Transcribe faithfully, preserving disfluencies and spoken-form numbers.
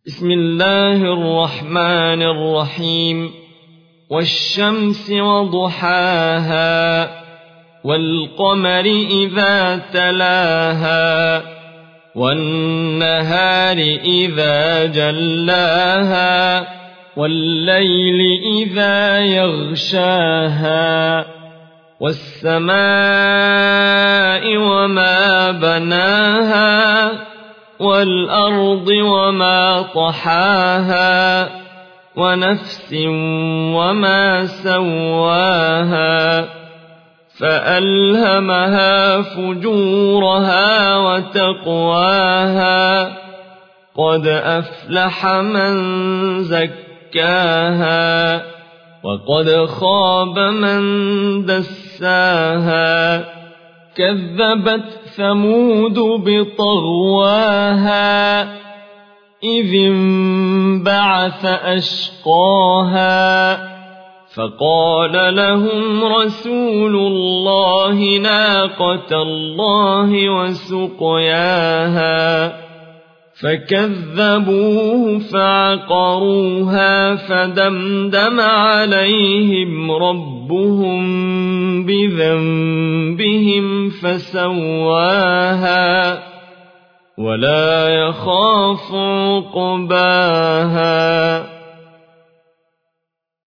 بسم الله الرحمن الرحيم والشمس وضحاها والقمر إذا تلاها والنهار إذا جلاها والليل إذا يغشاها والسماء وما بناها والأرض وما طحاها ونفس وما سواها فألهمها فجورها وتقواها قد أفلح من زكاها وقد خاب من دساها كذبت ثمود بطغواها إذ انبعث أشقاها فقال لهم رسول الله ناقة الله وسقياها فكذبوه فعقروها فدمدم عليهم ربهم بذنبهم فسواها ولا يخاف عقباها.